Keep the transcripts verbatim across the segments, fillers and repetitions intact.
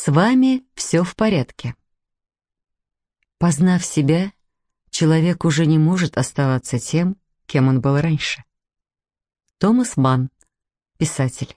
С вами все в порядке. Познав себя, человек уже не может оставаться тем, кем он был раньше. Томас Манн, писатель.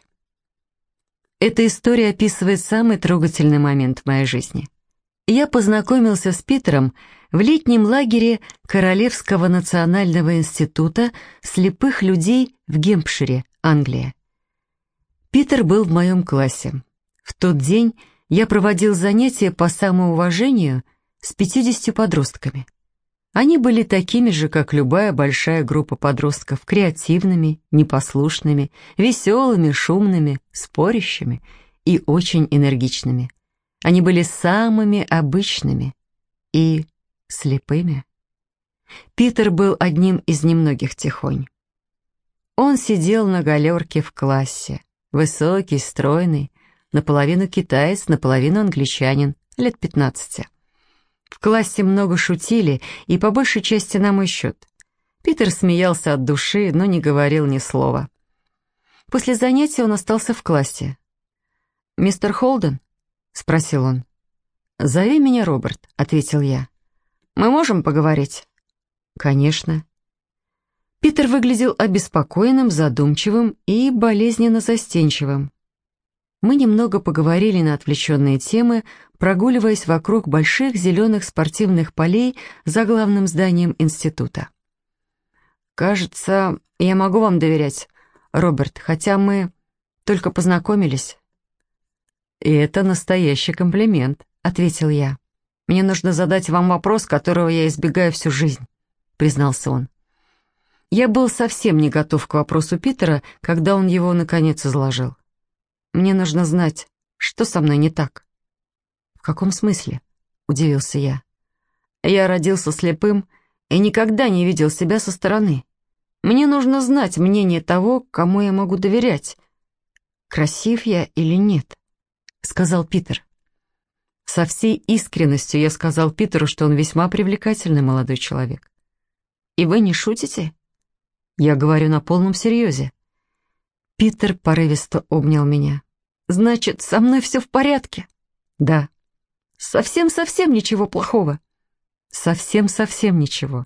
Эта история описывает самый трогательный момент в моей жизни. Я познакомился с Питером в летнем лагере Королевского национального института слепых людей в Гемпшире, Англия. Питер был в моем классе. В тот день я проводил занятия по самоуважению с пятьюдесятью подростками. Они были такими же, как любая большая группа подростков, креативными, непослушными, веселыми, шумными, спорящими и очень энергичными. Они были самыми обычными и слепыми. Питер был одним из немногих тихонь. Он сидел на галерке в классе, высокий, стройный, наполовину китаец, наполовину англичанин, лет пятнадцати. В классе много шутили, и по большей части на мой счет. Питер смеялся от души, но не говорил ни слова. После занятия он остался в классе. «Мистер Холден?» — спросил он. «Зови меня Роберт», — ответил я. «Мы можем поговорить?» «Конечно». Питер выглядел обеспокоенным, задумчивым и болезненно застенчивым. Мы немного поговорили на отвлеченные темы, прогуливаясь вокруг больших зеленых спортивных полей за главным зданием института. «Кажется, я могу вам доверять, Роберт, хотя мы только познакомились». «И это настоящий комплимент», — ответил я. «Мне нужно задать вам вопрос, которого я избегаю всю жизнь», — признался он. Я был совсем не готов к вопросу Питера, когда он его наконец изложил. «Мне нужно знать, что со мной не так». «В каком смысле?» — удивился я. «Я родился слепым и никогда не видел себя со стороны. Мне нужно знать мнение того, кому я могу доверять. Красив я или нет?» — сказал Питер. Со всей искренностью я сказал Питеру, что он весьма привлекательный молодой человек. «И вы не шутите?» «Я говорю на полном серьезе». Питер порывисто обнял меня. «Значит, со мной все в порядке?» «Да». «Совсем-совсем ничего плохого?» «Совсем-совсем ничего».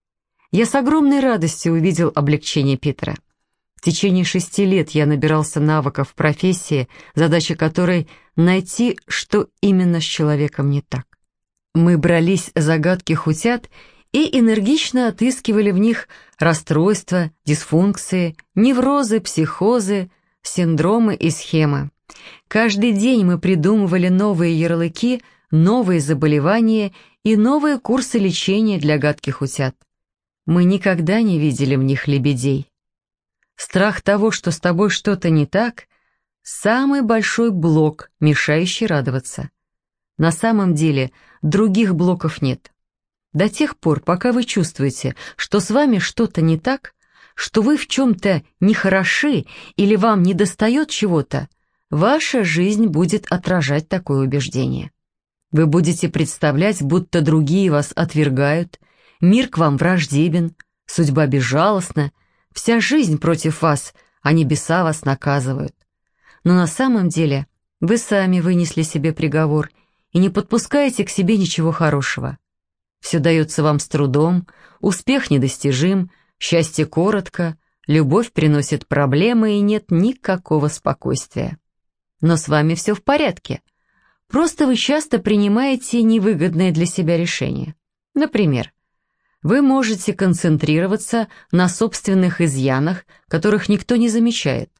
Я с огромной радостью увидел облегчение Питера. В течение шести лет я набирался навыков в профессии, задача которой — найти, что именно с человеком не так. Мы брались за гадких утят и энергично отыскивали в них расстройства, дисфункции, неврозы, психозы, синдромы и схемы. Каждый день мы придумывали новые ярлыки, новые заболевания и новые курсы лечения для гадких утят. Мы никогда не видели в них лебедей. Страх того, что с тобой что-то не так, самый большой блок, мешающий радоваться. На самом деле других блоков нет. До тех пор, пока вы чувствуете, что с вами что-то не так, что вы в чем-то нехороши или вам недостает чего-то, ваша жизнь будет отражать такое убеждение. Вы будете представлять, будто другие вас отвергают, мир к вам враждебен, судьба безжалостна, вся жизнь против вас, а небеса вас наказывают. Но на самом деле вы сами вынесли себе приговор и не подпускаете к себе ничего хорошего. Все дается вам с трудом, успех недостижим, счастье коротко, любовь приносит проблемы и нет никакого спокойствия. Но с вами все в порядке. Просто вы часто принимаете невыгодные для себя решения. Например, вы можете концентрироваться на собственных изъянах, которых никто не замечает.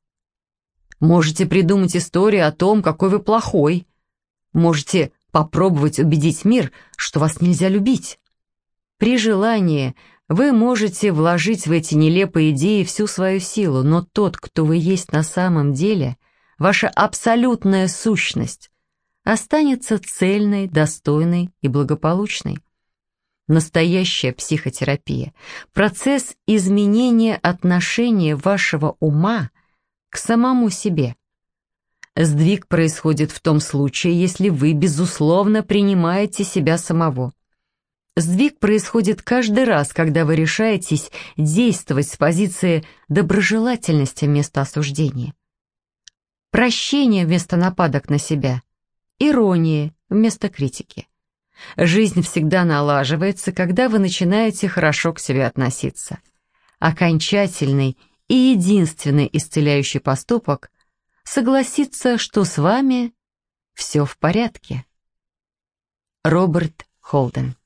Можете придумать историю о том, какой вы плохой. Можете попробовать убедить мир, что вас нельзя любить. При желании вы можете вложить в эти нелепые идеи всю свою силу, но тот, кто вы есть на самом деле, ваша абсолютная сущность, останется цельной, достойной и благополучной. Настоящая психотерапия – процесс изменения отношения вашего ума к самому себе. Сдвиг происходит в том случае, если вы, безусловно, принимаете себя самого. Сдвиг происходит каждый раз, когда вы решаетесь действовать с позиции доброжелательности вместо осуждения. Прощение вместо нападок на себя иронии вместо критики. Жизнь всегда налаживается, когда вы начинаете хорошо к себе относиться. Окончательный и единственный исцеляющий поступок — согласиться, что с вами все в порядке. Роберт Холден.